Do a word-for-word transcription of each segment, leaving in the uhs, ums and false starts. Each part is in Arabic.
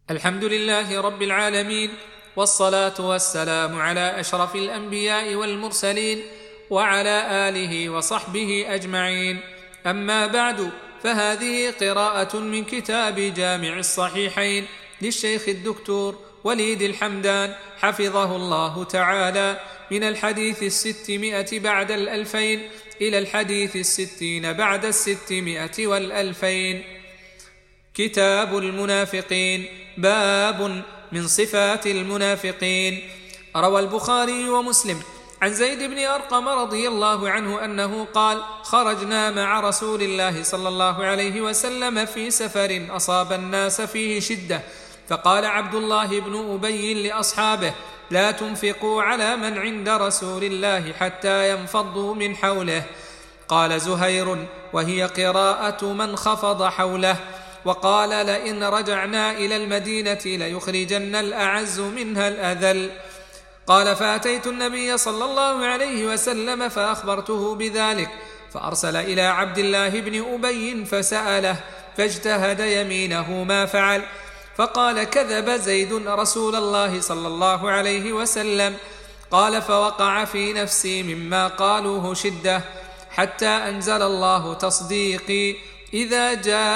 الحمد لله رب العالمين، والصلاة والسلام على أشرف الأنبياء والمرسلين وعلى آله وصحبه أجمعين. أما بعد، فهذه قراءة من كتاب جامع الصحيحين للشيخ الدكتور وليد الحمدان حفظه الله تعالى، من الحديث الستمائة بعد الألفين إلى الحديث الستين بعد الستمائة والألفين. كتاب المنافقين. باب من صفات المنافقين. روى البخاري ومسلم عن زيد بن أرقم رضي الله عنه أنه قال: خرجنا مع رسول الله صلى الله عليه وسلم في سفر أصاب الناس فيه شدة، فقال عبد الله بن أبي لأصحابه: لا تنفقوا على من عند رسول الله حتى ينفضوا من حوله. قال زهير: وهي قراءة من خفض حوله. وقال: لئن رجعنا إلى المدينة ليخرجن الأعز منها الأذل. قال: فأتيت النبي صلى الله عليه وسلم فأخبرته بذلك، فأرسل إلى عبد الله بن أبي فسأله، فاجتهد يمينه ما فعل، فقال: كذب زيد رسول الله صلى الله عليه وسلم. قال: فوقع في نفسي مما قالوه شدة، حتى أنزل الله تصديقي: إذا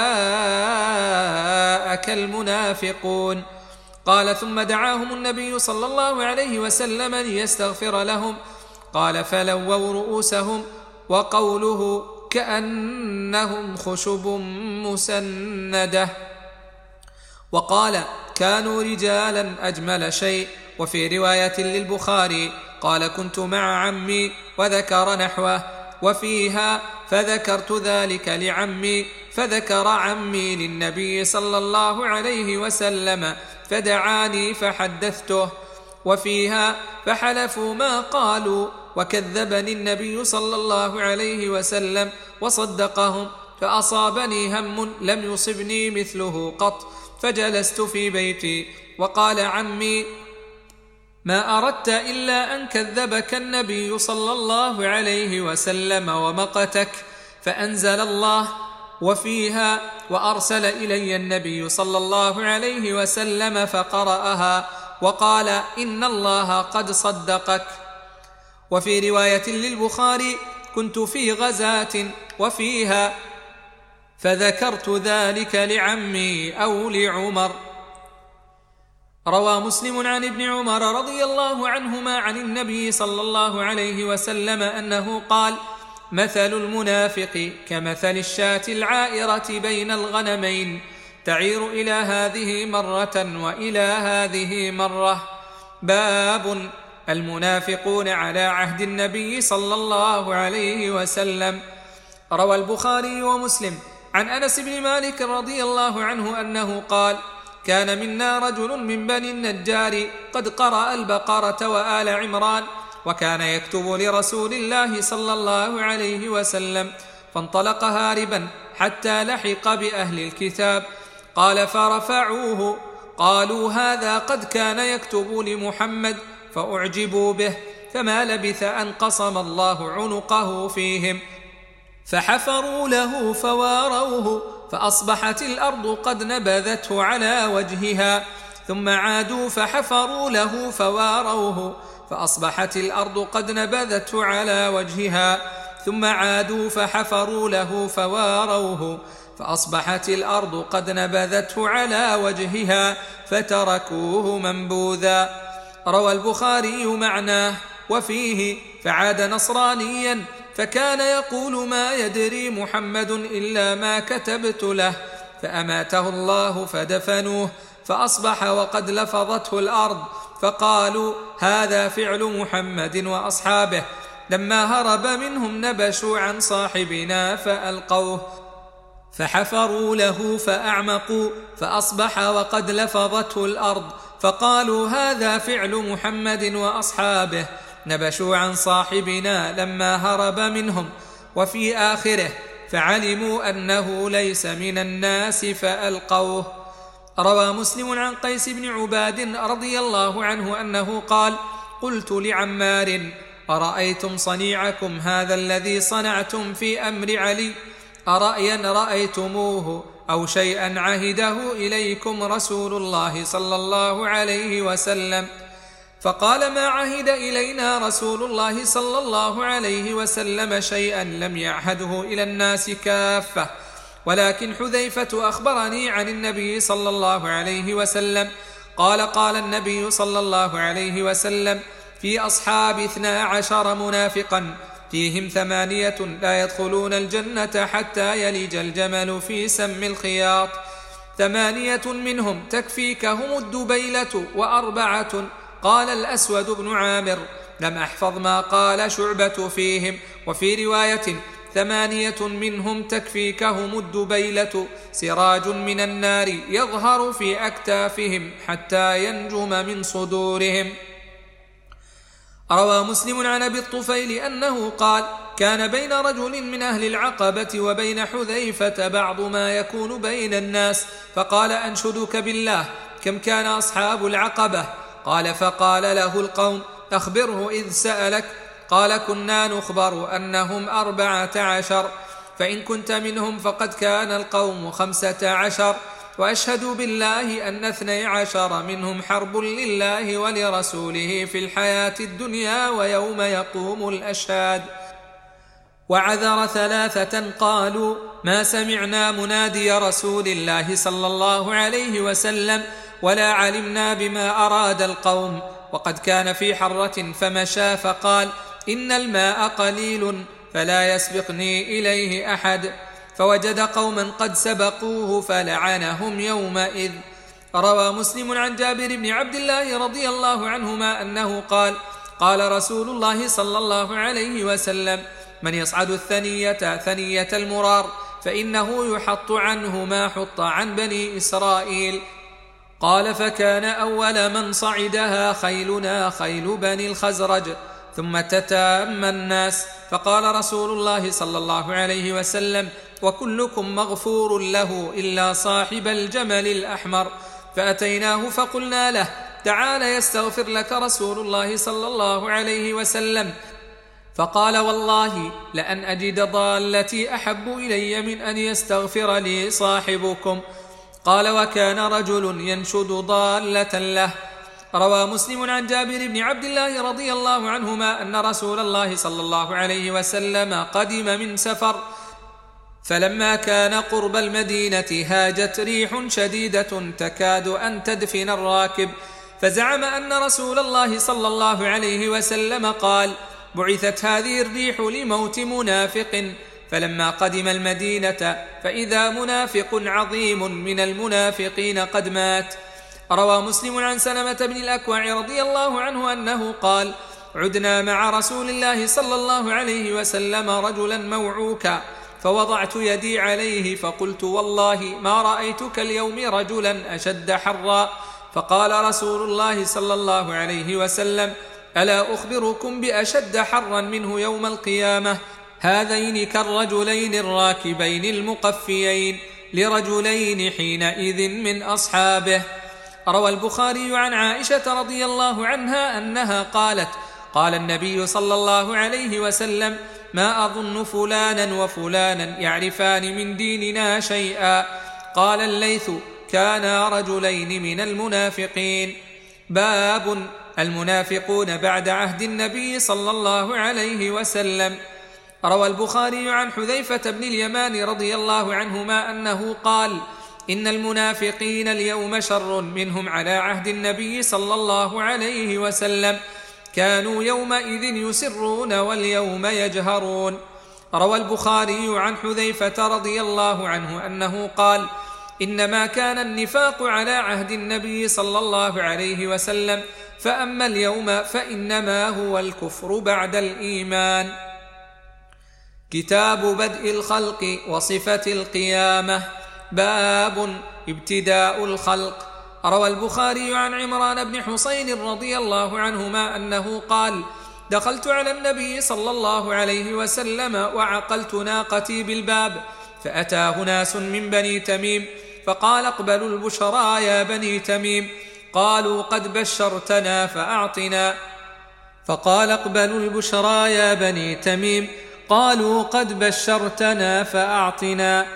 جاءك المنافقون. قال: ثم دعاهم النبي صلى الله عليه وسلم ليستغفر لهم. قال: فلووا رؤوسهم، وقوله كأنهم خشب مسندة. وقال: كانوا رجالا أجمل شيء. وفي رواية للبخاري قال: كنت مع عمي، وذكر نحوه. وفيها: فذكرت ذلك لعمي، فذكر عمي للنبي صلى الله عليه وسلم، فدعاني فحدثته. وفيها: فحلفوا ما قالوا، وكذبني النبي صلى الله عليه وسلم وصدقهم، فأصابني هم لم يصبني مثله قط، فجلست في بيتي. وقال عمي: ما أردت إلا أن كذبك النبي صلى الله عليه وسلم ومقتك، فأنزل الله. وفيها: وأرسل إلي النبي صلى الله عليه وسلم فقرأها، وقال: إن الله قد صدقك. وفي رواية للبخاري: كنت في غزاة. وفيها: فذكرت ذلك لعمي أو لعمر. روى مسلم عن ابن عمر رضي الله عنهما عن النبي صلى الله عليه وسلم أنه قال: مثل المنافق كمثل الشاة العائرة بين الغنمين، تعير إلى هذه مرة وإلى هذه مرة. باب المنافقون على عهد النبي صلى الله عليه وسلم. روى البخاري ومسلم عن أنس بن مالك رضي الله عنه أنه قال: كان منا رجل من بني النجار قد قرأ البقرة وآل عمران، وكان يكتب لرسول الله صلى الله عليه وسلم، فانطلق هاربا حتى لحق بأهل الكتاب. قال: فرفعوه، قالوا: هذا قد كان يكتب لمحمد، فأعجبوا به، فما لبث أن قصم الله عنقه فيهم، فحفروا له فواروه، فأصبحت الأرض قد نبذته على وجهها. ثم عادوا فحفروا له فواروه، فأصبحت الأرض قد نبذته على وجهها. ثم عادوا فحفروا له فواروه، فأصبحت الأرض قد نبذته على وجهها، فتركوه منبوذا. روى البخاري معناه. وفيه: فعاد نصرانيا، فكان يقول: ما يدري محمد إلا ما كتبت له، فأماته الله فدفنوه، فأصبح وقد لفظته الأرض، فقالوا: هذا فعل محمد وأصحابه، لما هرب منهم نبشوا عن صاحبنا فألقوه، فحفروا له فأعمقوا، فأصبح وقد لفظته الأرض، فقالوا: هذا فعل محمد وأصحابه، نبشوا عن صاحبنا لما هرب منهم. وفي آخره: فعلموا أنه ليس من الناس فألقوه. روى مسلم عن قيس بن عباد رضي الله عنه أنه قال: قلت لعمار: أرأيتم صنيعكم هذا الذي صنعتم في أمر علي؟ أرأيا رأيتموه أو شيئا عهده إليكم رسول الله صلى الله عليه وسلم. فقال: ما عهد إلينا رسول الله صلى الله عليه وسلم شيئا لم يعهده إلى الناس كافة، ولكن حذيفة أخبرني عن النبي صلى الله عليه وسلم قال: قال النبي صلى الله عليه وسلم: في أصحاب اثنا عشر منافقا فيهم ثمانية لا يدخلون الجنة حتى يلج الجمل في سم الخياط، ثمانية منهم تكفيكهم الدبيلة، وأربعة قال الأسود بن عامر لم أحفظ ما قال شعبة فيهم، وفي رواية ثمانية منهم تكفيكهم الدبيلة، سراج من النار يظهر في أكتافهم حتى ينجم من صدورهم. روى مسلم عن أبي الطفيل أنه قال: كان بين رجل من أهل العقبة وبين حذيفة بعض ما يكون بين الناس، فقال: أنشدك بالله كم كان أصحاب العقبة؟ قال: فقال له القوم: أخبره إذ سألك. قال: كنا نخبر أنهم أربعة عشر، فإن كنت منهم فقد كان القوم خمسة عشر، وأشهد بالله أن اثني عشر منهم حرب لله ولرسوله في الحياة الدنيا ويوم يقوم الأشهاد. وعذر ثلاثة قالوا: ما سمعنا منادي رسول الله صلى الله عليه وسلم ولا علمنا بما أراد القوم، وقد كان في حرة فمشى فقال: إن الماء قليل فلا يسبقني إليه أحد، فوجد قوما قد سبقوه فلعنهم يومئذ. روى مسلم عن جابر بن عبد الله رضي الله عنهما أنه قال: قال رسول الله صلى الله عليه وسلم: من يصعد الثنية ثنية المرار فإنه يحط عنه ما حط عن بني إسرائيل. قال: فكان أول من صعدها خيلنا خيل بني الخزرج، ثم تتام الناس، فقال رسول الله صلى الله عليه وسلم: وكلكم مغفور له إلا صاحب الجمل الأحمر. فأتيناه فقلنا له: تعال يستغفر لك رسول الله صلى الله عليه وسلم. فقال: والله لأن أجد ضالتي أحب إلي من أن يستغفر لي صاحبكم. قال: وكان رجل ينشد ضالة له. روى مسلم عن جابر بن عبد الله رضي الله عنهما أن رسول الله صلى الله عليه وسلم قدم من سفر، فلما كان قرب المدينة هاجت ريح شديدة تكاد أن تدفن الراكب، فزعم أن رسول الله صلى الله عليه وسلم قال: بعثت هذه الريح لموت منافق. فلما قدم المدينة فإذا منافق عظيم من المنافقين قد مات. روى مسلم عن سلمة بن الأكوع رضي الله عنه أنه قال: عدنا مع رسول الله صلى الله عليه وسلم رجلا موعوكا، فوضعت يدي عليه فقلت: والله ما رأيتك اليوم رجلا أشد حرا. فقال رسول الله صلى الله عليه وسلم: ألا أخبركم بأشد حرا منه يوم القيامة؟ هذين كالرجلين الراكبين المقفيين لرجلين حينئذ من أصحابه. روى البخاري عن عائشة رضي الله عنها أنها قالت: قال النبي صلى الله عليه وسلم: ما أظن فلانا وفلانا يعرفان من ديننا شيئا. قال الليث: كانا رجلين من المنافقين. باب المنافقون بعد عهد النبي صلى الله عليه وسلم. روى البخاري عن حذيفة بن اليمان رضي الله عنهما أنه قال: إن المنافقين اليوم شر منهم على عهد النبي صلى الله عليه وسلم، كانوا يومئذ يسرون واليوم يجهرون. روى البخاري عن حذيفة رضي الله عنه أنه قال: إنما كان النفاق على عهد النبي صلى الله عليه وسلم، فأما اليوم فإنما هو الكفر بعد الإيمان. كتاب بدء الخلق وصفة القيامة. باب ابتداء الخلق. روى البخاري عن عمران بن حسين رضي الله عنهما أنه قال: دخلت على النبي صلى الله عليه وسلم وعقلت ناقتي بالباب، فأتاه ناس من بني تميم فقال: اقبلوا البشرى يا بني تميم. قالوا: قد بشرتنا فأعطنا. فقال: اقبلوا البشرى يا بني تميم. قالوا: قد بشرتنا فأعطنا.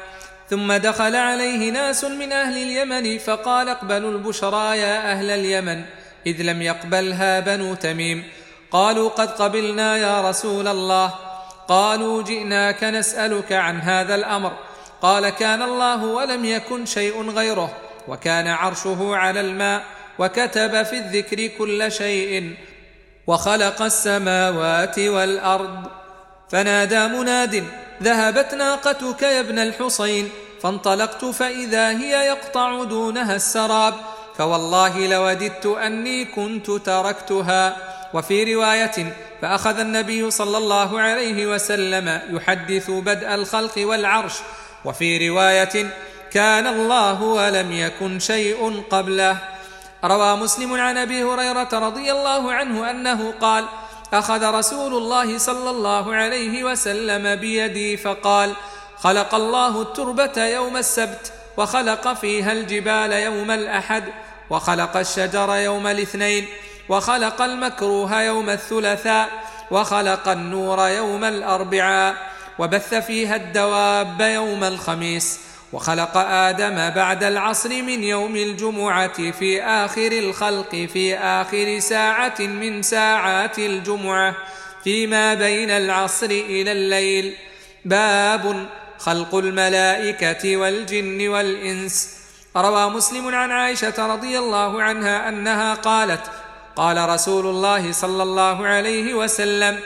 ثم دخل عليه ناس من أهل اليمن فقال: اقبلوا البشرى يا أهل اليمن، إذ لم يقبلها بنو تميم. قالوا: قد قبلنا يا رسول الله. قالوا: جئناك نسألك عن هذا الأمر. قال: كان الله ولم يكن شيء غيره، وكان عرشه على الماء، وكتب في الذكر كل شيء، وخلق السماوات والأرض. فنادى مناد: ذهبت ناقتك يا ابن الحصين. فانطلقت فإذا هي يقطع دونها السراب، فوالله لوددت أني كنت تركتها. وفي رواية: فأخذ النبي صلى الله عليه وسلم يحدث بدء الخلق والعرش. وفي رواية: كان الله ولم يكن شيء قبله. روى مسلم عن أبي هريرة رضي الله عنه أنه قال: أخذ رسول الله صلى الله عليه وسلم بيدي فقال: خلق الله التربة يوم السبت، وخلق فيها الجبال يوم الأحد، وخلق الشجر يوم الاثنين، وخلق المكروه يوم الثلاثاء، وخلق النور يوم الأربعاء، وبث فيها الدواب يوم الخميس، وخلق آدم بعد العصر من يوم الجمعة في آخر الخلق في آخر ساعة من ساعات الجمعة فيما بين العصر إلى الليل. باب خلق الملائكة والجن والإنس. روى مسلم عن عائشة رضي الله عنها أنها قالت: قال رسول الله صلى الله عليه وسلم: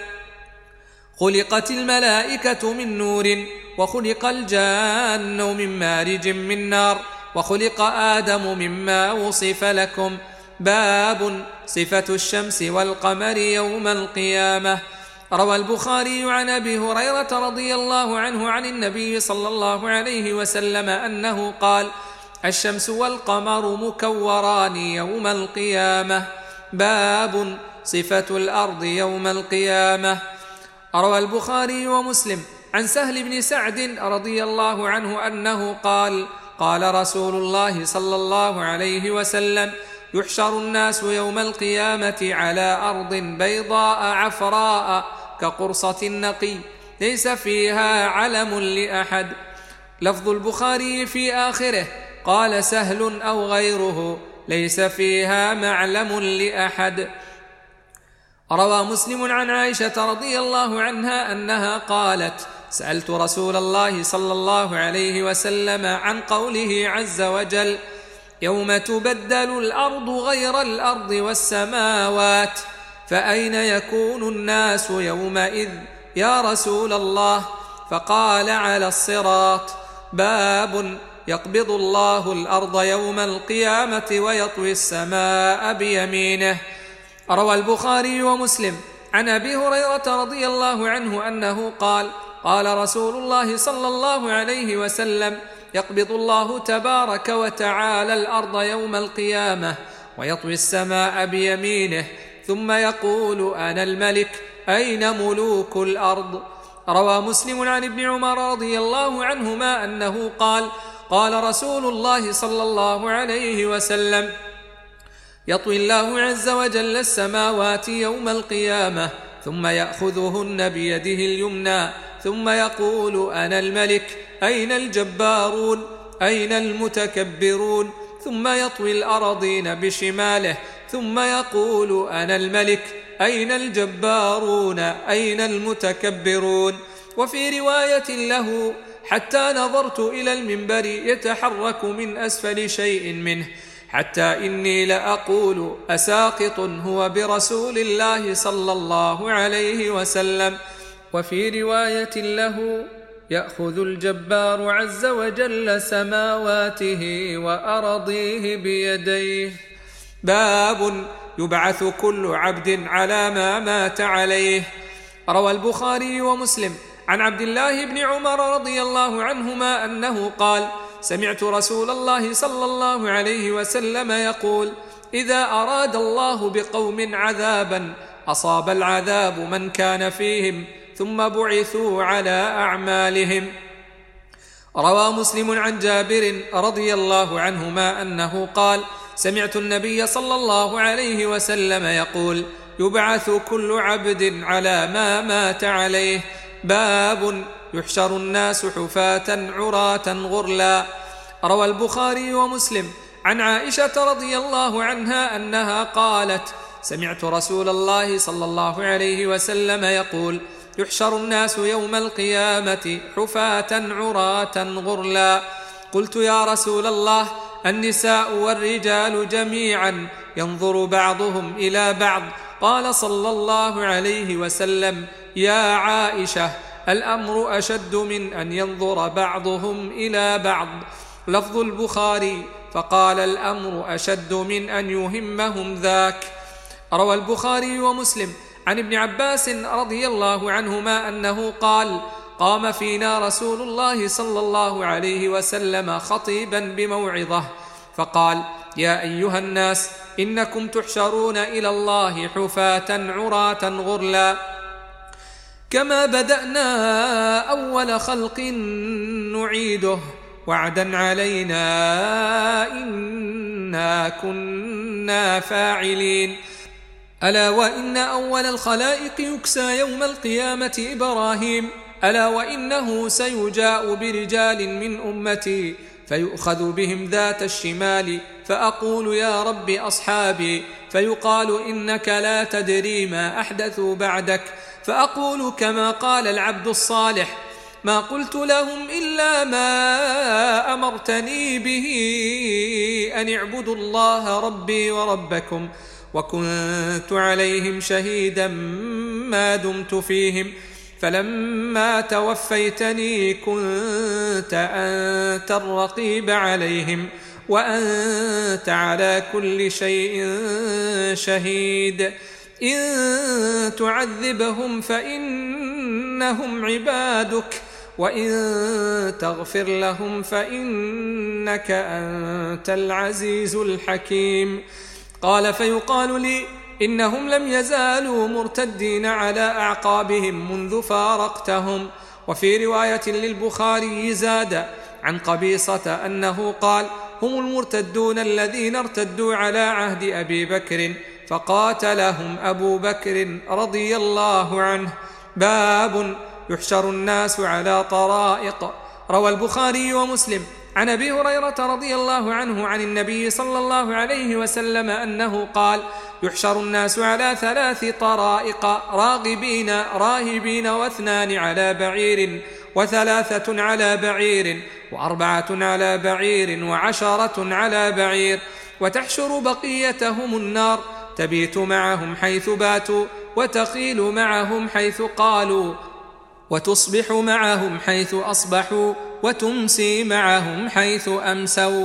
خلقت الملائكة من نور، وخلق الجان من مارج من نار، وخلق آدم مما وصف لكم. باب صفة الشمس والقمر يوم القيامة. روى البخاري عن أبي هريرة رضي الله عنه عن النبي صلى الله عليه وسلم أنه قال: الشمس والقمر مكوران يوم القيامة. باب صفة الأرض يوم القيامة. روى البخاري ومسلم عن سهل بن سعد رضي الله عنه أنه قال: قال رسول الله صلى الله عليه وسلم: يحشر الناس يوم القيامة على أرض بيضاء عفراء كقرصة النقي، ليس فيها علم لأحد. لفظ البخاري في آخره: قال سهل أو غيره: ليس فيها معلم لأحد. روى مسلم عن عائشة رضي الله عنها أنها قالت: سألت رسول الله صلى الله عليه وسلم عن قوله عز وجل: يوم تبدل الأرض غير الأرض والسماوات، فأين يكون الناس يومئذ يا رسول الله؟ فقال: على الصراط. باب يقبض الله الأرض يوم القيامة ويطوي السماء بيمينه. روى البخاري ومسلم عن أبي هريرة رضي الله عنه أنه قال: قال رسول الله صلى الله عليه وسلم: يقبض الله تبارك وتعالى الأرض يوم القيامة ويطوي السماء بيمينه، ثم يقول: أنا الملك، أين ملوك الأرض؟ روى مسلم عن ابن عمر رضي الله عنهما أنه قال: قال رسول الله صلى الله عليه وسلم: يطوي الله عز وجل السماوات يوم القيامة، ثم يأخذهن بيده اليمنى، ثم يقول: أنا الملك، أين الجبارون؟ أين المتكبرون؟ ثم يطوي الأرضين بشماله، ثم يقول: أنا الملك، أين الجبارون؟ أين المتكبرون؟ وفي رواية له: حتى نظرت إلى المنبر يتحرك من أسفل شيء منه، حتى إني لأقول: أساقط هو برسول الله صلى الله عليه وسلم. وفي رواية له: يأخذ الجبار عز وجل سماواته وأرضيه بيديه. باب يبعث كل عبد على ما مات عليه. روى البخاري ومسلم عن عبد الله بن عمر رضي الله عنهما أنه قال: سمعت رسول الله صلى الله عليه وسلم يقول: إذا أراد الله بقوم عذابا أصاب العذاب من كان فيهم، ثم بعثوا على أعمالهم. روى مسلم عن جابر رضي الله عنهما أنه قال: سمعت النبي صلى الله عليه وسلم يقول: يبعث كل عبد على ما مات عليه. باب يحشر الناس حفاة عراة غرلا. روى البخاري ومسلم عن عائشة رضي الله عنها أنها قالت: سمعت رسول الله صلى الله عليه وسلم يقول: يحشر الناس يوم القيامة حفاة عراة غرلا. قلت: يا رسول الله، النساء والرجال جميعا ينظر بعضهم إلى بعض؟ قال صلى الله عليه وسلم: يا عائشة، الأمر أشد من أن ينظر بعضهم إلى بعض. لفظ البخاري: فقال الأمر أشد من أن يهمهم ذاك. روى البخاري ومسلم عن ابن عباس رضي الله عنهما أنه قال: قام فينا رسول الله صلى الله عليه وسلم خطيبا بموعظة فقال: يا أيها الناس، إنكم تحشرون إلى الله حفاة عراة غرلا، كما بدأنا أول خلق نعيده، وعدا علينا إنا كنا فاعلين. ألا وإن أول الخلائق يكسى يوم القيامة إبراهيم، ألا وإنه سيجاء برجال من أمتي فيؤخذ بهم ذات الشمال، فأقول: يا رب أصحابي، فيقال: إنك لا تدري ما أحدثوا بعدك، فأقول كما قال العبد الصالح: ما قلت لهم إلا ما أمرتني به، أن اعبدوا الله ربي وربكم، وكنت عليهم شهيدا ما دمت فيهم، فلما توفيتني كنت أنت الرقيب عليهم، وأنت على كل شيء شهيد. إن تعذبهم فإنهم عبادك، وإن تغفر لهم فإنك أنت العزيز الحكيم. قال: فيقال لي: إنهم لم يزالوا مرتدين على أعقابهم منذ فارقتهم. وفي رواية للبخاري زاد عن قبيصة أنه قال: هم المرتدون الذين ارتدوا على عهد أبي بكر فقاتلهم أبو بكر رضي الله عنه. باب يحشر الناس على طرائق. روى البخاري ومسلم عن أبي هريرة رضي الله عنه عن النبي صلى الله عليه وسلم أنه قال: يحشر الناس على ثلاث طرائق، راغبين راهبين، واثنان على بعير، وثلاثة على بعير، وأربعة على بعير، وعشرة على بعير. وتحشر بقيتهم النار، تبيت معهم حيث باتوا، وتقيل معهم حيث قالوا، وتصبح معهم حيث أصبحوا، وتمسي معهم حيث أمسوا.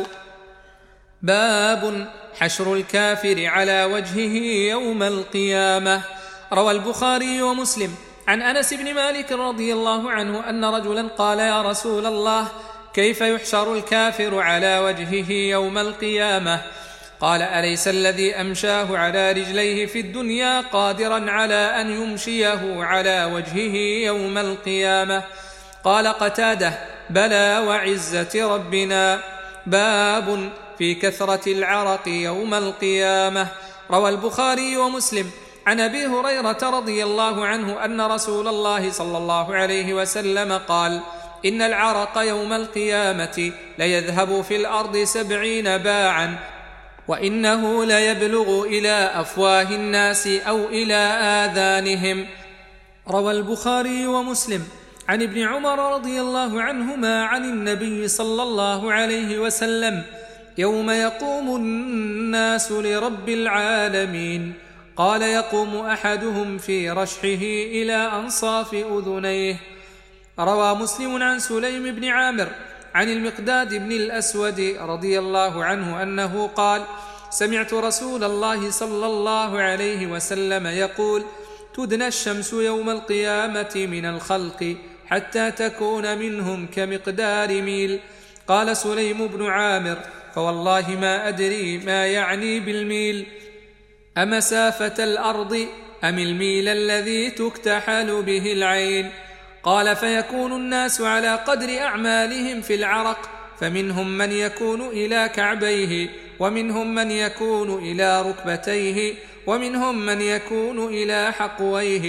باب حشر الكافر على وجهه يوم القيامة. روى البخاري ومسلم عن أنس بن مالك رضي الله عنه أن رجلا قال: يا رسول الله، كيف يحشر الكافر على وجهه يوم القيامة؟ قال: أليس الذي أمشاه على رجليه في الدنيا قادرا على أن يمشيه على وجهه يوم القيامة؟ قال قتادة: بلى وعزة ربنا. باب في كثرة العرق يوم القيامة. روى البخاري ومسلم عن أبي هريرة رضي الله عنه أن رسول الله صلى الله عليه وسلم قال: إن العرق يوم القيامة ليذهب في الأرض سبعين باعا، وإنه ليبلغ إلى أفواه الناس أو إلى آذانهم. روى البخاري ومسلم عن ابن عمر رضي الله عنهما عن النبي صلى الله عليه وسلم: يوم يقوم الناس لرب العالمين، قال: يقوم أحدهم في رشحه إلى أنصاف أذنيه. روى مسلم عن سليم بن عامر عن المقداد بن الأسود رضي الله عنه أنه قال: سمعت رسول الله صلى الله عليه وسلم يقول: تدنى الشمس يوم القيامة من الخلق حتى تكون منهم كمقدار ميل. قال سليم بن عامر: فوالله ما أدري ما يعني بالميل، أمسافة الأرض أم الميل الذي تكتحل به العين؟ قال: فيكون الناس على قدر أعمالهم في العرق، فمنهم من يكون إلى كعبيه، ومنهم من يكون إلى ركبتيه، ومنهم من يكون إلى حقويه،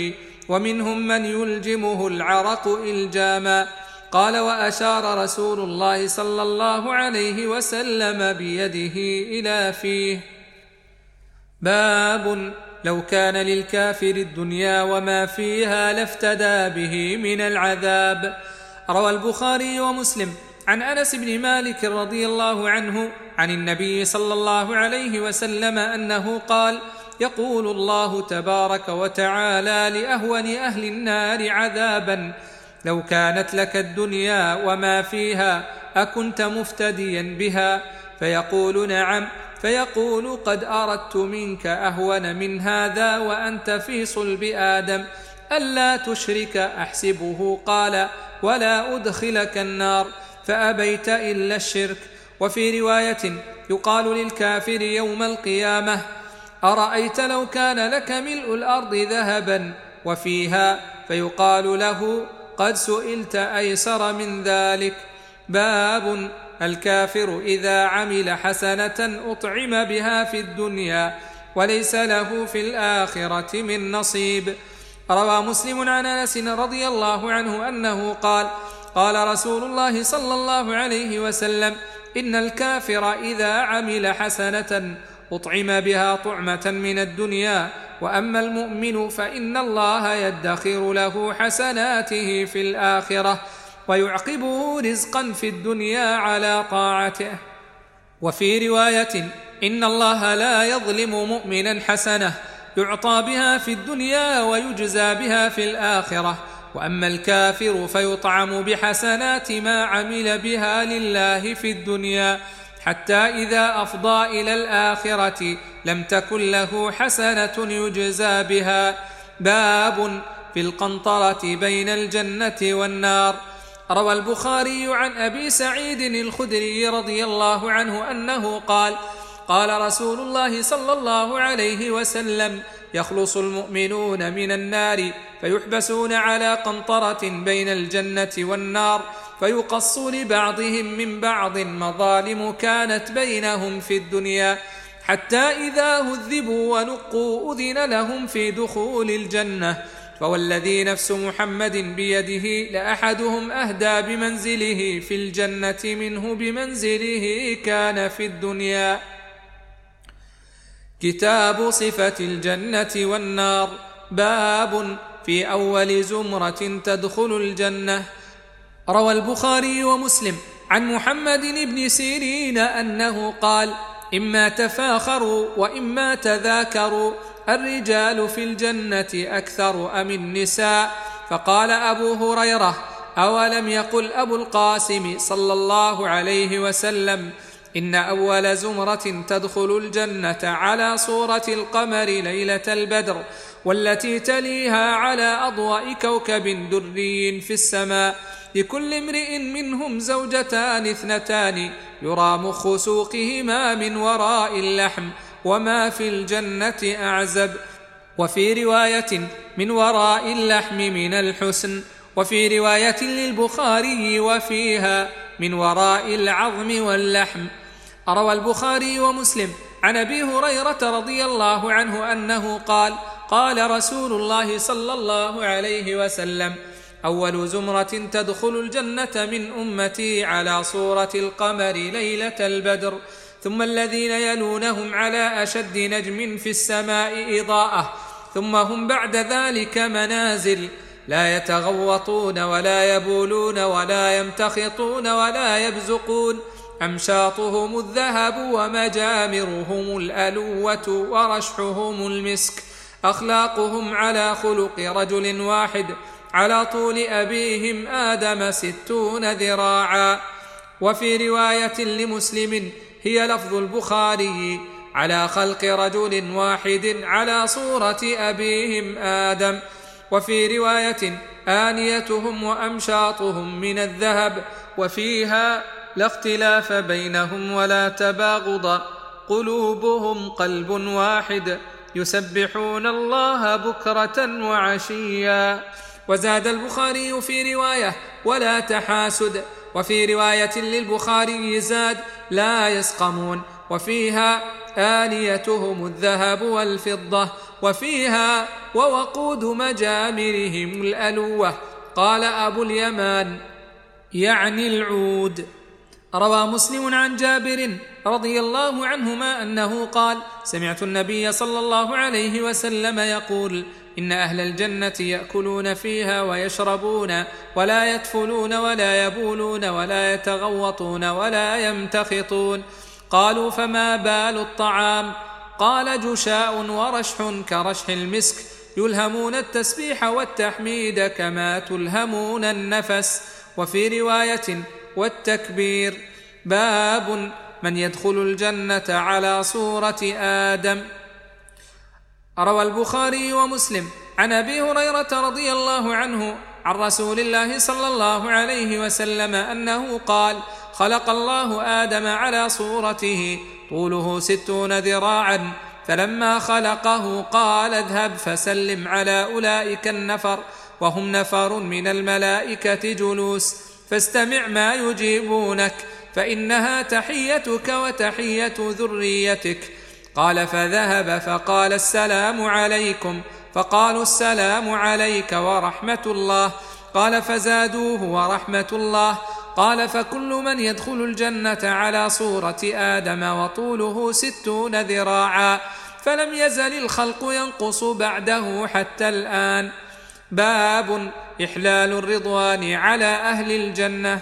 ومنهم من يلجمه العرق إلجاما. قال: وأشار رسول الله صلى الله عليه وسلم بيده إلى فيه. باب: لو كان للكافر الدنيا وما فيها لافتدى به من العذاب. روى البخاري ومسلم عن أنس بن مالك رضي الله عنه عن النبي صلى الله عليه وسلم أنه قال: يقول الله تبارك وتعالى لأهون أهل النار عذابا: لو كانت لك الدنيا وما فيها أكنت مفتديا بها؟ فيقول: نعم. فيقول: قد أردت منك أهون من هذا وأنت في صلب آدم، ألا تشرك أحسبه. قال: ولا أدخلك النار، فأبيت إلا الشرك. وفي رواية: يقال للكافر يوم القيامة: أرأيت لو كان لك ملء الأرض ذهبا وفيها؟ فيقال له: قد سئلت أيسر من ذلك. باب: الكافر إذا عمل حسنة أطعم بها في الدنيا وليس له في الآخرة من نصيب. روى مسلم عن أنس رضي الله عنه أنه قال: قال رسول الله صلى الله عليه وسلم: إن الكافر إذا عمل حسنة أطعم بها طعمة من الدنيا، وأما المؤمن فإن الله يدخر له حسناته في الآخرة ويعقبه رزقا في الدنيا على طاعته. وفي رواية: إن الله لا يظلم مؤمنا حسنة يعطى بها في الدنيا ويجزى بها في الآخرة، وأما الكافر فيطعم بحسنات ما عمل بها لله في الدنيا، حتى إذا أفضى إلى الآخرة لم تكن له حسنة يجزى بها. باب: في القنطرة بين الجنة والنار. روى البخاري عن أبي سعيد الخدري رضي الله عنه أنه قال: قال رسول الله صلى الله عليه وسلم: يخلص المؤمنون من النار فيحبسون على قنطرة بين الجنة والنار، فيقص لبعضهم من بعض مظالم كانت بينهم في الدنيا، حتى إذا هذبوا ونقوا أذن لهم في دخول الجنة. فوالذي نفس محمد بيده لأحدهم أهدى بمنزله في الجنة منه بمنزله كان في الدنيا. كتاب صفة الجنة والنار. باب: في أول زمرة تدخل الجنة. روى البخاري ومسلم عن محمد بن سيرين أنه قال: إما تفاخروا وإما تذاكروا، الرجال في الجنة أكثر أم النساء؟ فقال أبو هريرة: أولم يقل أبو القاسم صلى الله عليه وسلم: إن أول زمرة تدخل الجنة على صورة القمر ليلة البدر، والتي تليها على أضواء كوكب دري في السماء، لكل امرئ منهم زوجتان اثنتان يرى مخ سوقهما من وراء اللحم، وما في الجنة أعزب. وفي رواية: من وراء اللحم من الحسن. وفي رواية للبخاري: وفيها من وراء العظم واللحم. روى البخاري ومسلم عن أبي هريرة رضي الله عنه أنه قال: قال رسول الله صلى الله عليه وسلم: أول زمرة تدخل الجنة من أمتي على صورة القمر ليلة البدر، ثم الذين يلونهم على أشد نجم في السماء إضاءة، ثم هم بعد ذلك منازل، لا يتغوطون ولا يبولون ولا يمتخطون ولا يبزقون، أمشاطهم الذهب ومجامرهم الألوة ورشحهم المسك، أخلاقهم على خلق رجل واحد، على طول أبيهم آدم ستون ذراعا. وفي رواية لمسلم: هي لفظ البخاري: على خلق رجل واحد على صورة أبيهم آدم. وفي رواية: آنيتهم وأمشاطهم من الذهب. وفيها: لا اختلاف بينهم ولا تباغض، قلوبهم قلب واحد، يسبحون الله بكرة وعشيا. وزاد البخاري في رواية: ولا تحاسد. وفي رواية للبخاري زاد: لا يسقمون. وفيها: آنيتهم الذهب والفضة، وفيها ووقود مجامرهم الألوة. قال أبو اليمان يعني العود. روى مسلم عن جابر رضي الله عنهما أنه قال: سمعت النبي صلى الله عليه وسلم يقول: إن أهل الجنة يأكلون فيها ويشربون ولا يتفلون ولا يبولون ولا يتغوطون ولا يمتخطون. قالوا: فما بال الطعام؟ قال: جشاء ورشح كرشح المسك، يلهمون التسبيح والتحميد كما تلهمون النفس. وفي رواية: والتكبير. باب من يدخل الجنة على صورة آدم. روى البخاري ومسلم عن أبي هريرة رضي الله عنه عن رسول الله صلى الله عليه وسلم أنه قال: خلق الله آدم على صورته، طوله ستون ذراعا، فلما خلقه قال: اذهب فسلم على أولئك النفر، وهم نفر من الملائكة جلوس، فاستمع ما يجيبونك، فإنها تحيتك وتحية ذريتك. قال: فذهب فقال: السلام عليكم، فقالوا: السلام عليك ورحمة الله. قال: فزادوه: ورحمة الله. قال: فكل من يدخل الجنة على صورة آدم وطوله ستون ذراعا، فلم يزل الخلق ينقص بعده حتى الآن. باب إحلال الرضوان على أهل الجنة.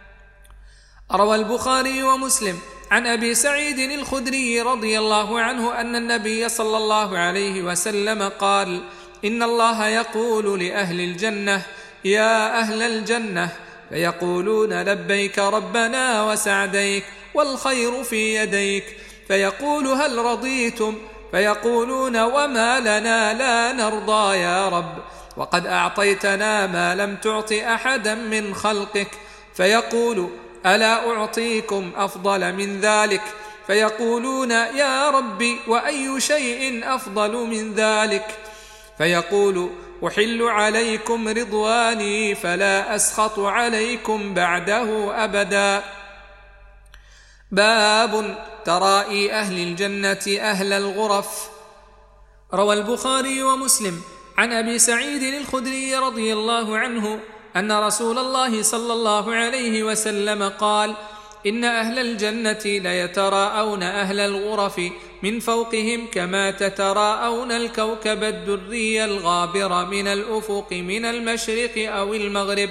روى البخاري ومسلم عن أبي سعيد الخدري رضي الله عنه أن النبي صلى الله عليه وسلم قال: إن الله يقول لأهل الجنة: يا أهل الجنة، فيقولون: لبيك ربنا وسعديك، والخير في يديك. فيقول: هل رضيتم؟ فيقولون: وما لنا لا نرضى يا رب، وقد أعطيتنا ما لم تعط أحدا من خلقك. فيقول: ألا أعطيكم أفضل من ذلك؟ فيقولون: يا ربي، وأي شيء أفضل من ذلك؟ فيقول: أحل عليكم رضواني فلا أسخط عليكم بعده أبدا. باب ترائي أهل الجنة أهل الغرف. روى البخاري ومسلم عن أبي سعيد الخدري رضي الله عنه أن رسول الله صلى الله عليه وسلم قال: إن أهل الجنة ليتراءون أهل الغرف من فوقهم كما تتراءون الكوكب الدري الغابر من الأفق من المشرق أو المغرب،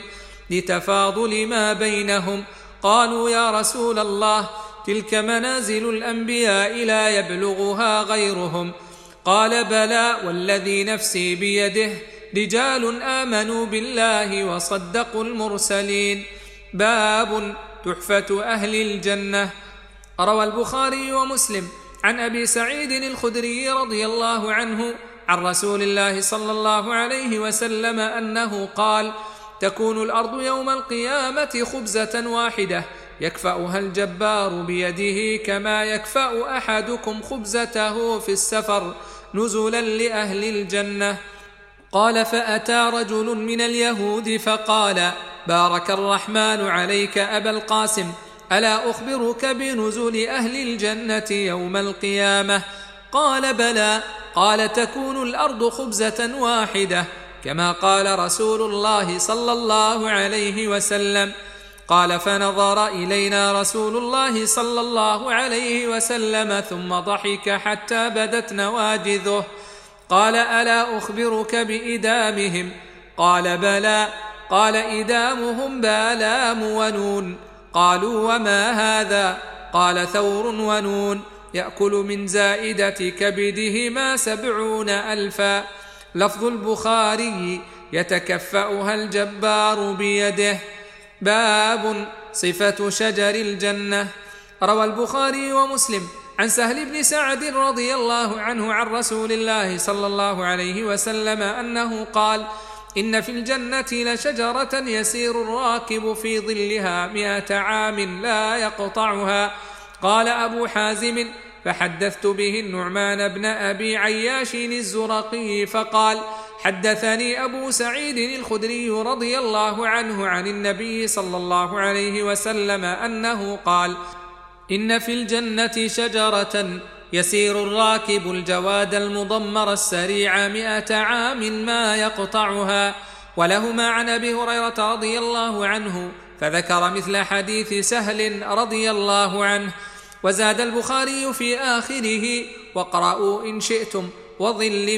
لتفاضل ما بينهم. قالوا: يا رسول الله، تلك منازل الأنبياء لا يبلغها غيرهم. قال: بلى، والذي نفسي بيده، رجال آمنوا بالله وصدقوا المرسلين. باب تحفة أهل الجنة. روى البخاري ومسلم عن أبي سعيد الخدري رضي الله عنه عن رسول الله صلى الله عليه وسلم أنه قال: تكون الأرض يوم القيامة خبزة واحدة، يكفأها الجبار بيده كما يكفأ أحدكم خبزته في السفر نزلا لأهل الجنة. قال: فأتى رجل من اليهود فقال: بارك الرحمن عليك أبا القاسم، ألا أخبرك بنزول أهل الجنة يوم القيامة؟ قال: بلى. قال: تكون الأرض خبزة واحدة كما قال رسول الله صلى الله عليه وسلم. قال: فنظر إلينا رسول الله صلى الله عليه وسلم ثم ضحك حتى بدت نواجذه. قال: ألا أخبرك بإدامهم؟ قال: بلى. قال: إدامهم بالام ونون. قالوا: وما هذا؟ قال: ثور ونون، يأكل من زائدة كبدهما سبعون ألفا. لفظ البخاري: يتكفأها الجبار بيده. باب صفة شجر الجنة. روى البخاري ومسلم عن سهل بن سعد رضي الله عنه عن رسول الله صلى الله عليه وسلم أنه قال: إن في الجنة لشجرة يسير الراكب في ظلها مئة عام لا يقطعها. قال أبو حازم: فحدثت به النعمان بن أبي عياش الزرقي فقال: حدثني أبو سعيد الخدري رضي الله عنه عن النبي صلى الله عليه وسلم أنه قال: إن في الجنة شجرة يسير الراكب الجواد المضمر السريع مئة عام ما يقطعها. ولهما عن أبي هريرة رضي الله عنه فذكر مثل حديث سهل رضي الله عنه. وزاد البخاري في آخره: واقرأوا إن شئتم وظل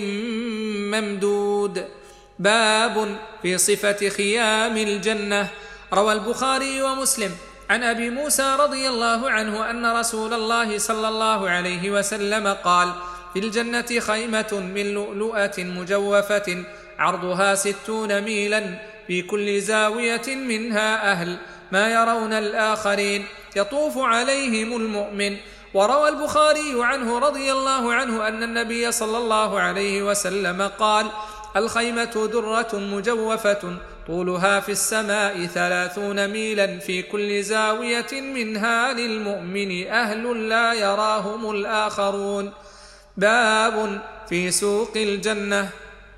ممدود. باب في صفة خيام الجنة. روى البخاري ومسلم عن أبي موسى رضي الله عنه أن رسول الله صلى الله عليه وسلم قال: في الجنة خيمة من لؤلؤة مجوفة عرضها ستون ميلا، في كل زاوية منها أهل ما يرون الآخرين، يطوف عليهم المؤمن. وروى البخاري عنه رضي الله عنه أن النبي صلى الله عليه وسلم قال: الخيمة درة مجوفة طولها في السماء ثلاثون ميلا، في كل زاوية منها للمؤمن أهل لا يراهم الآخرون. باب في سوق الجنة.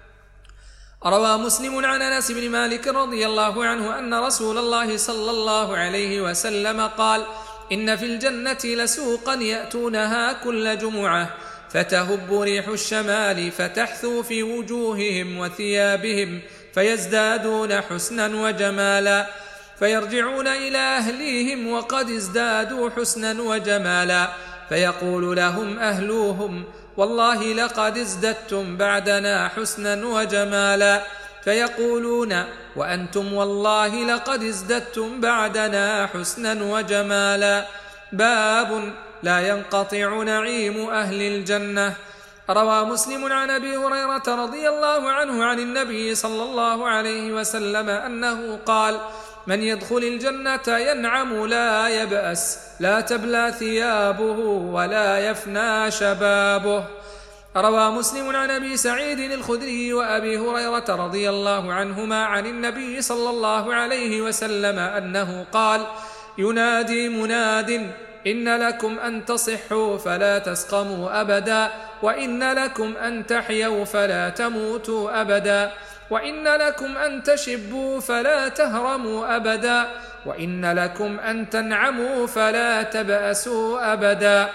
روى مسلم عن أنس بن مالك رضي الله عنه أن رسول الله صلى الله عليه وسلم قال: إن في الجنة لسوقا يأتونها كل جمعة، فتهب ريح الشمال فتحثو في وجوههم وثيابهم، فيزدادون حسنا وجمالا، فيرجعون إلى أهليهم وقد ازدادوا حسنا وجمالا، فيقول لهم أهلوهم: والله لقد ازددتم بعدنا حسنا وجمالا، فيقولون: وأنتم والله لقد ازددتم بعدنا حسنا وجمالا. باب لا ينقطع نعيم أهل الجنة. روى مسلم عن أبي هريرة رضي الله عنه عن النبي صلى الله عليه وسلم أنه قال: من يدخل الجنة ينعم لا يبأس، لا تبلى ثيابه ولا يفنى شبابه. روى مسلم عن أبي سعيد الخدري وأبي هريرة رضي الله عنهما عن النبي صلى الله عليه وسلم أنه قال: ينادي مناد: إن لكم أن تصحوا فلا تسقموا أبدا، وإن لكم أن تحيوا فلا تموتوا أبدا، وإن لكم أن تشبوا فلا تهرموا أبدا، وإن لكم أن تنعموا فلا تبأسوا أبدا.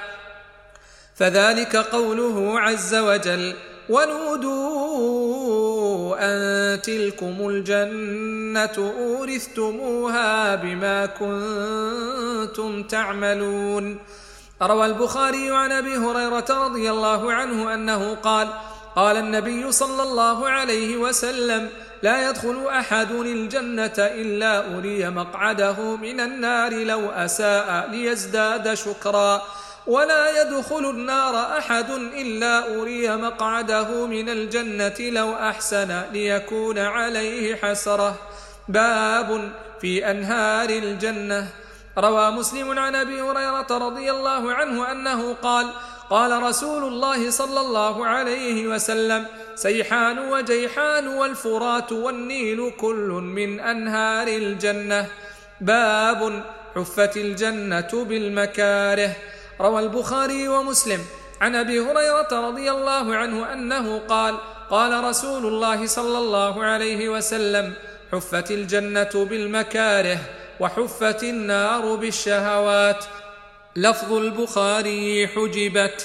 فذلك قوله عز وجل: ونودوا أن تلكم الجنة أورثتموها بما كنتم تعملون. روى البخاري عن أبي هريرة رضي الله عنه أنه قال: قال النبي صلى الله عليه وسلم: لا يدخل أحد الجنة إلا أري مقعده من النار لو أساء ليزداد شكرا، ولا يدخل النار أحد إلا أري مقعده من الجنة لو أحسن ليكون عليه حسرة. باب في أنهار الجنة. روى مسلم عن أبي هريرة رضي الله عنه أنه قال: قال رسول الله صلى الله عليه وسلم: سيحان وجيحان والفرات والنيل كل من أنهار الجنة. باب حفت الجنة بالمكاره. روى البخاري ومسلم عن أبي هريرة رضي الله عنه أنه قال: قال رسول الله صلى الله عليه وسلم: حفت الجنة بالمكاره وحفت النار بالشهوات. لفظ البخاري: حجبت.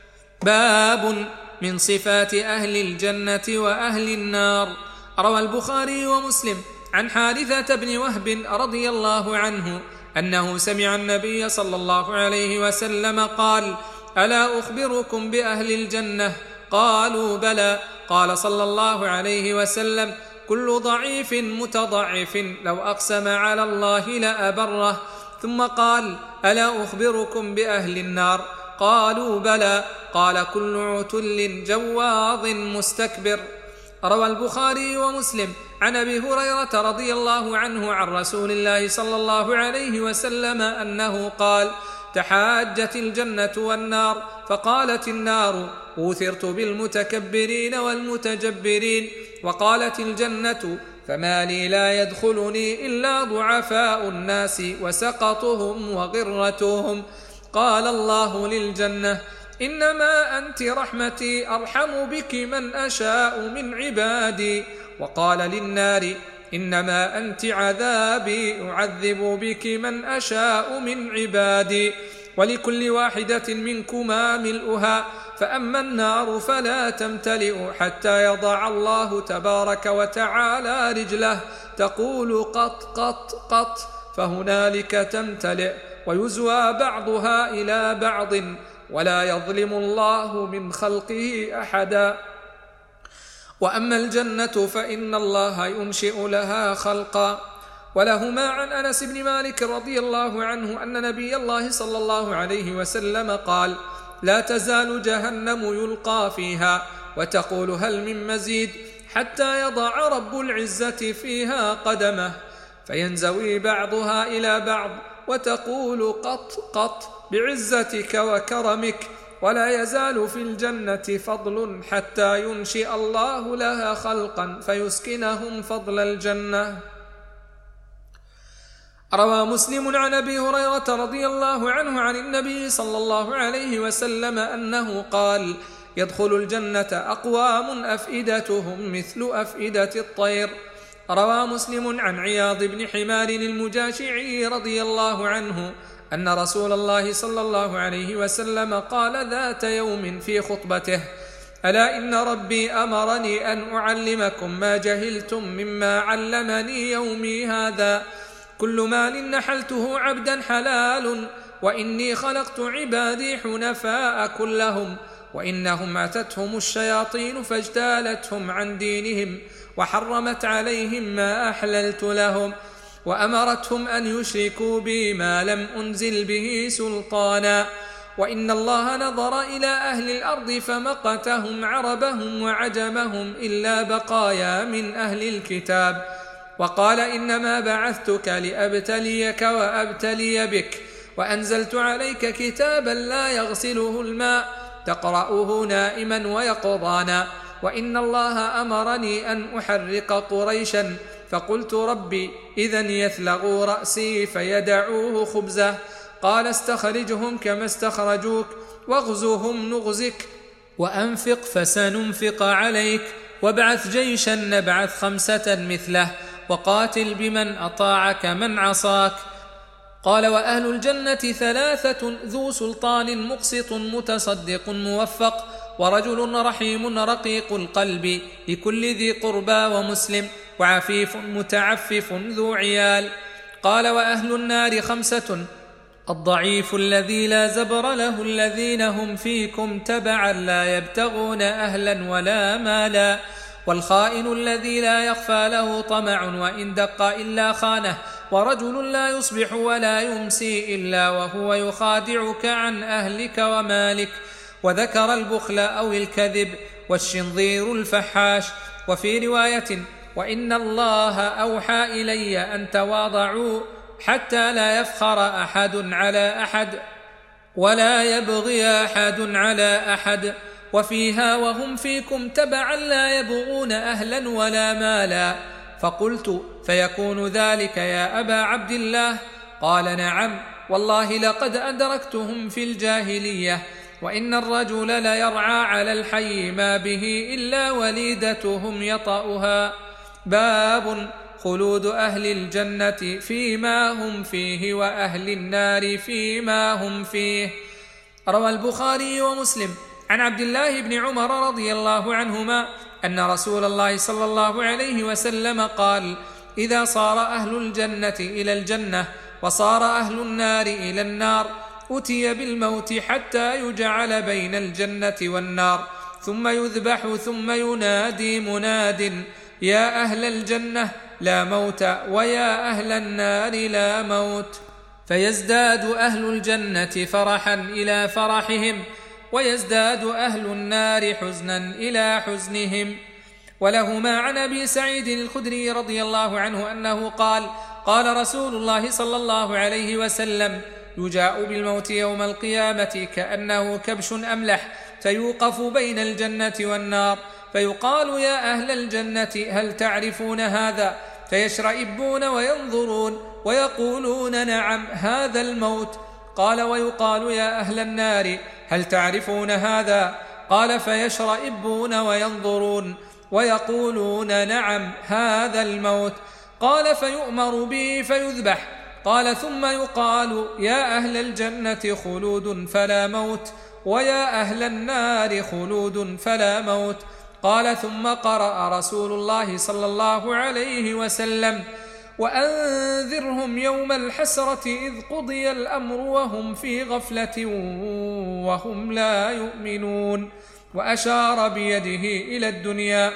باب من صفات أهل الجنة وأهل النار. روى البخاري ومسلم عن حارثة بن وهب رضي الله عنه أنه سمع النبي صلى الله عليه وسلم قال: ألا أخبركم بأهل الجنة؟ قالوا: بلى. قال صلى الله عليه وسلم: كل ضعيف متضعف لو أقسم على الله لأبره. ثم قال: ألا أخبركم بأهل النار؟ قالوا: بلى. قال: كل عتل جواظ مستكبر. روى البخاري ومسلم عن أبي هريرة رضي الله عنه عن رسول الله صلى الله عليه وسلم أنه قال: تحاجت الجنة والنار، فقالت النار: أوثرت بالمتكبرين والمتجبرين. وقالت الجنة: فما لي لا يدخلني إلا ضعفاء الناس وسقطهم وغرتهم. قال الله للجنة: إنما أنت رحمتي أرحم بك من أشاء من عبادي. وقال للنار: إنما أنت عذابي أعذب بك من أشاء من عبادي. ولكل واحدة منكما ملؤها، فأما النار فلا تمتلئ حتى يضع الله تبارك وتعالى رجله تقول قط قط قط، فهنالك تمتلئ ويزوى بعضها إلى بعض، ولا يظلم الله من خلقه أحدا. وأما الجنة فإن الله ينشئ لها خلقا. ولهما عن أنس بن مالك رضي الله عنه أن نبي الله صلى الله عليه وسلم قال: لا تزال جهنم يلقى فيها وتقول هل من مزيد، حتى يضع رب العزة فيها قدمه فينزوي بعضها إلى بعض وتقول قط قط بعزتك وكرمك، ولا يزال في الجنة فضل حتى ينشئ الله لها خلقا فيسكنهم فضل الجنة. روى مسلم عن أبي هريرة رضي الله عنه عن النبي صلى الله عليه وسلم أنه قال: يدخل الجنة أقوام أفئدتهم مثل أفئدة الطير. روى مسلم عن عياض بن حمار المجاشعي رضي الله عنه أن رسول الله صلى الله عليه وسلم قال ذات يوم في خطبته: ألا إن ربي أمرني أن أعلمكم ما جهلتم مما علمني يومي هذا، كل مال نحلته عبدا حلال، وإني خلقت عبادي حنفاء كلهم، وإنهم أتتهم الشياطين فاجتالتهم عن دينهم وحرمت عليهم ما أحللت لهم، وأمرتهم أن يشركوا بي ما لم أنزل به سلطانا، وإن الله نظر إلى أهل الأرض فمقتهم عربهم وعجمهم إلا بقايا من أهل الكتاب، وقال: إنما بعثتك لأبتليك وأبتلي بك، وأنزلت عليك كتابا لا يغسله الماء تقرأه نائما ويقظانا، وإن الله أمرني أن أحرق قريشا، فقلت ربي إذن يثلغوا رأسي فيدعوه خبزه. قال: استخرجهم كما استخرجوك، واغزوهم نغزك، وأنفق فسننفق عليك، وابعث جيشا نبعث خمسة مثله، وقاتل بمن أطاعك من عصاك. قال: وأهل الجنة ثلاثة: ذو سلطان مقسط متصدق موفق، ورجل رحيم رقيق القلب لكل ذي قربى ومسلم، وعفيف متعفف ذو عيال. قال: وأهل النار خمسة: الضعيف الذي لا زبر له الذين هم فيكم تبعا لا يبتغون أهلا ولا مالا، والخائن الذي لا يخفى له طمع وإن دق إلا خانه، ورجل لا يصبح ولا يمسي إلا وهو يخادعك عن أهلك ومالك، وذكر البخل أو الكذب، والشنظير الفحاش. وفي رواية: وإن الله أوحى إلي أن تواضعوا حتى لا يفخر أحد على أحد ولا يبغي أحد على أحد. وفيها: وهم فيكم تبعا لا يبغون أهلا ولا مالا. فقلت: فيكون ذلك يا أبا عبد الله؟ قال: نعم، والله لقد أدركتهم في الجاهلية، وإن الرجل ليرعى على الحي ما به إلا وليدتهم يطأها. باب خلود أهل الجنة فيما هم فيه وأهل النار فيما هم فيه. روى البخاري ومسلم عن عبد الله بن عمر رضي الله عنهما أن رسول الله صلى الله عليه وسلم قال: إذا صار أهل الجنة إلى الجنة وصار أهل النار إلى النار أتي بالموت حتى يجعل بين الجنة والنار، ثم يذبح، ثم ينادي مناد: يا أهل الجنة لا موت، ويا أهل النار لا موت، فيزداد أهل الجنة فرحا إلى فرحهم، ويزداد أهل النار حزنا إلى حزنهم. ولهما عن أبي سعيد الخدري رضي الله عنه أنه قال: قال رسول الله صلى الله عليه وسلم: يجاء بالموت يوم القيامة كأنه كبش أملح، فيوقف بين الجنة والنار، فيقال: يا أهل الجنة هل تعرفون هذا؟ فيشرئبون وينظرون ويقولون: نعم، هذا الموت. قال: ويقال: يا أهل النار هل تعرفون هذا؟ قال: فيشرئبون وينظرون ويقولون: نعم، هذا الموت. قال: فيؤمر به فيذبح، قال ثم يقال يا أهل الجنة خلود فلا موت، ويا أهل النار خلود فلا موت. قال ثم قرأ رسول الله صلى الله عليه وسلم وأنذرهم يوم الحسرة إذ قضي الأمر وهم في غفلة وهم لا يؤمنون، وأشار بيده إلى الدنيا.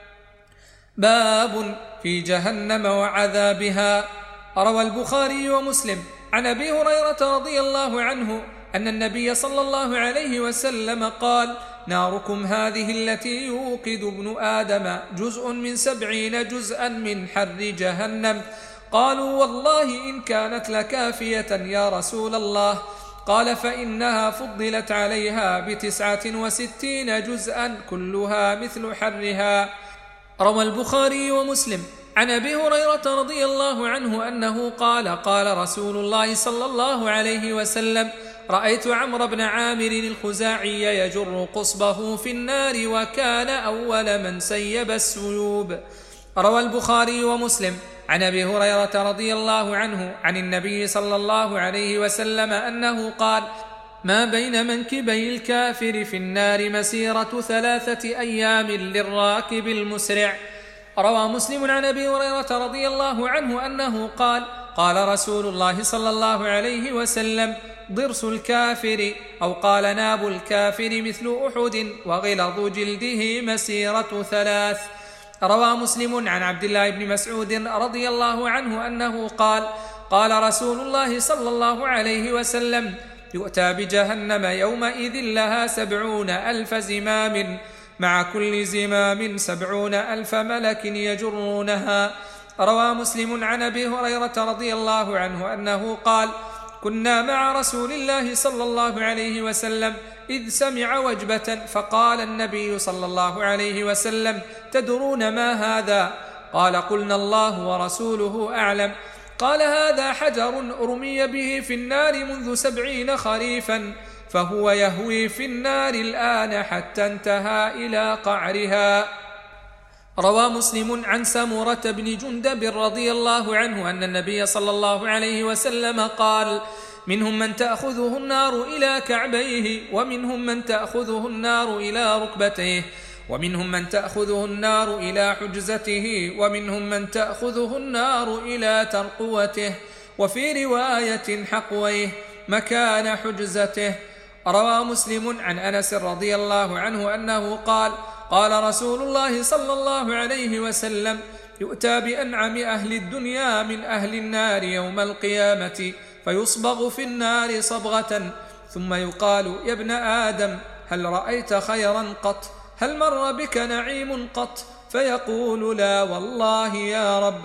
باب في جهنم وعذابها. روى البخاري ومسلم عن أبي هريرة رضي الله عنه أن النبي صلى الله عليه وسلم قال ناركم هذه التي يوقد ابن آدم جزء من سبعين جزءا من حر جهنم. قالوا والله إن كانت لكافية يا رسول الله. قال فإنها فضلت عليها بتسعة وستين جزءا كلها مثل حرها. روى البخاري ومسلم عن أبي هريرة رضي الله عنه أنه قال قال رسول الله صلى الله عليه وسلم رأيت عمرو بن عامر الخزاعي يجر قصبه في النار وكان أول من سيب السيوب. روى البخاري ومسلم عن أبي هريرة رضي الله عنه عن النبي صلى الله عليه وسلم أنه قال ما بين منكبي الكافر في النار مسيرة ثلاثة أيام للراكب المسرع. روى مسلم عن أبي هريرة رضي الله عنه أنه قال قال رسول الله صلى الله عليه وسلم ضرس الكافر أو قال ناب الكافر مثل أحد وغلظ جلده مسيرة ثلاث. روى مسلم عن عبد الله بن مسعود رضي الله عنه أنه قال قال رسول الله صلى الله عليه وسلم يؤتى بجهنم يومئذ لها سبعون ألف زمام مع كل زمام سبعون ألف ملك يجرونها. روى مسلم عن أبي هريرة رضي الله عنه أنه قال كنا مع رسول الله صلى الله عليه وسلم إذ سمع وجبة فقال النبي صلى الله عليه وسلم تدرون ما هذا؟ قال قلنا الله ورسوله أعلم. قال هذا حجر أرمي به في النار منذ سبعين خريفا فهو يهوي في النار الآن حتى انتهى إلى قعرها. روى مسلم عن سمرة بن جندب رضي الله عنه أن النبي صلى الله عليه وسلم قال منهم من تأخذه النار إلى كعبيه ومنهم من تأخذه النار إلى ركبتيه ومنهم من تأخذه النار إلى حجزته ومنهم من تأخذه النار إلى ترقوته وفي رواية حقويه مكان حجزته. روى مسلم عن أنس رضي الله عنه أنه قال قال رسول الله صلى الله عليه وسلم يؤتى بأنعم أهل الدنيا من أهل النار يوم القيامة فيصبغ في النار صبغة ثم يقال يا ابن آدم هل رأيت خيرا قط؟ هل مر بك نعيم قط؟ فيقول لا والله يا رب.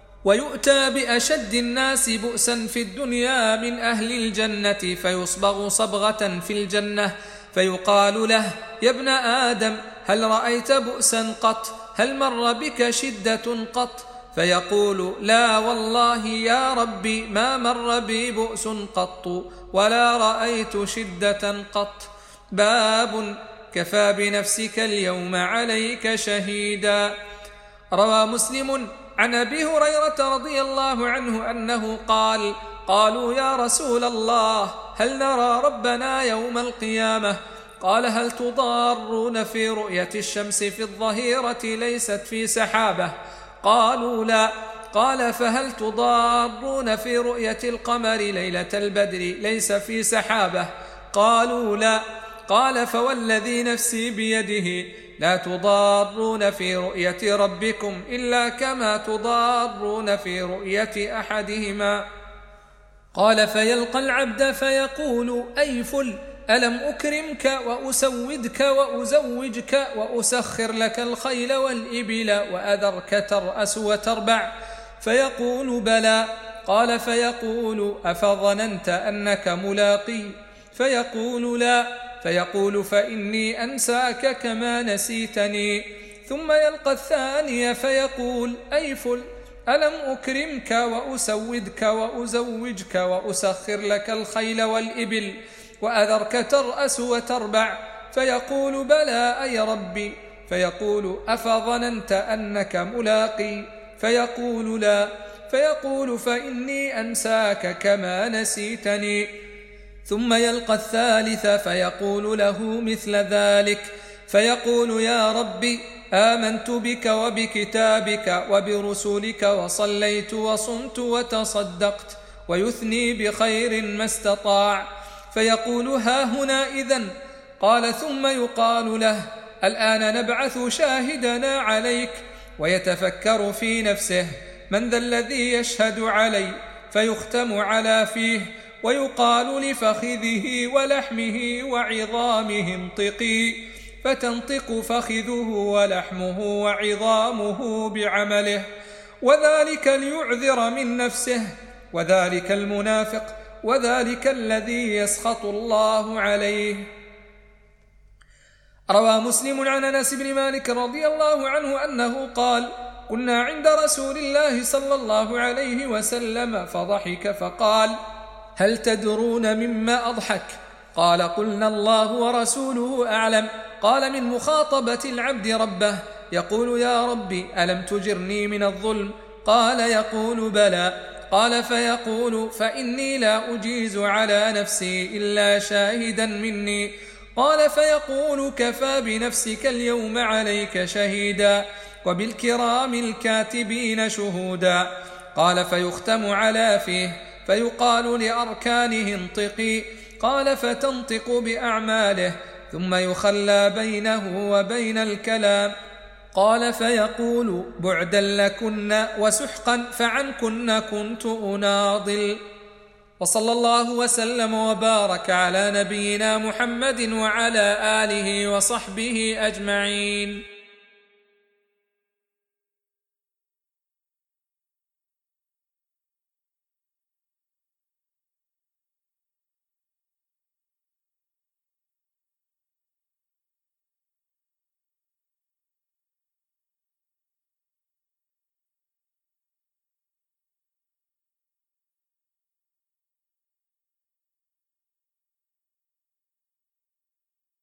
ويؤتى بأشد الناس بؤسا في الدنيا من أهل الجنة فيصبغ صبغة في الجنة فيقال له يا ابن آدم هل رأيت بؤسا قط؟ هل مر بك شدة قط؟ فيقول لا والله يا ربي ما مر بي بؤس قط ولا رأيت شدة قط. باب كفى بنفسك اليوم عليك شهيدا. روى مسلم عن أبي هريرة رضي الله عنه أنه قال قالوا يا رسول الله هل نرى ربنا يوم القيامة؟ قال هل تضارون في رؤية الشمس في الظهيرة ليست في سحابة؟ قالوا لا. قال فهل تضارون في رؤية القمر ليلة البدر ليس في سحابة؟ قالوا لا. قال فوالذي نفسي بيده لا تضارون في رؤية ربكم إلا كما تضارون في رؤية أحدهما. قال فيلقى العبد فيقول أي فل ألم أكرمك وأسودك وأزوجك وأسخر لك الخيل والإبل وأذرك ترأس وتربع؟ فيقول بلى. قال فيقول أفظننت أنك ملاقي؟ فيقول لا. فيقول فإني أنساك كما نسيتني. ثم يلقى الثاني فيقول أي فل ألم أكرمك وأسودك وأزوجك وأسخر لك الخيل والإبل وأذرك ترأس وتربع؟ فيقول بلى أي ربي. فيقول أفظننت أنك ملاقي؟ فيقول لا. فيقول فإني أنساك كما نسيتني. ثم يلقى الثالث فيقول له مثل ذلك، فيقول يا ربي آمنت بك وبكتابك وبرسلك وصليت وصمت وتصدقت، ويثني بخير ما استطاع. فيقول ها هنا إذن. قال ثم يقال له الآن نبعث شاهدنا عليك. ويتفكر في نفسه من ذا الذي يشهد علي، فيختم على فيه ويقال لفخذه ولحمه وعظامه انطقي، فتنطق فخذه ولحمه وعظامه بعمله، وذلك ليعذر من نفسه، وذلك المنافق، وذلك الذي يسخط الله عليه. روى مسلم عن أنس بن مالك رضي الله عنه أنه قال كنا عند رسول الله صلى الله عليه وسلم فضحك فقال هل تدرون مما أضحك؟ قال قلنا الله ورسوله أعلم. قال من مخاطبة العبد ربه، يقول يا ربي ألم تجرني من الظلم؟ قال يقول بلى. قال فيقول فإني لا أجيز على نفسي إلا شاهدا مني. قال فيقول كفى بنفسك اليوم عليك شهيدا وبالكرام الكاتبين شهودا. قال فيختم على فيه فيقال لأركانه انطقي. قال فتنطق بأعماله، ثم يخلى بينه وبين الكلام. قال فيقول بعدا لكن وسحقا فعنكن كنت أناضل. وصلى الله وسلم وبارك على نبينا محمد وعلى آله وصحبه أجمعين.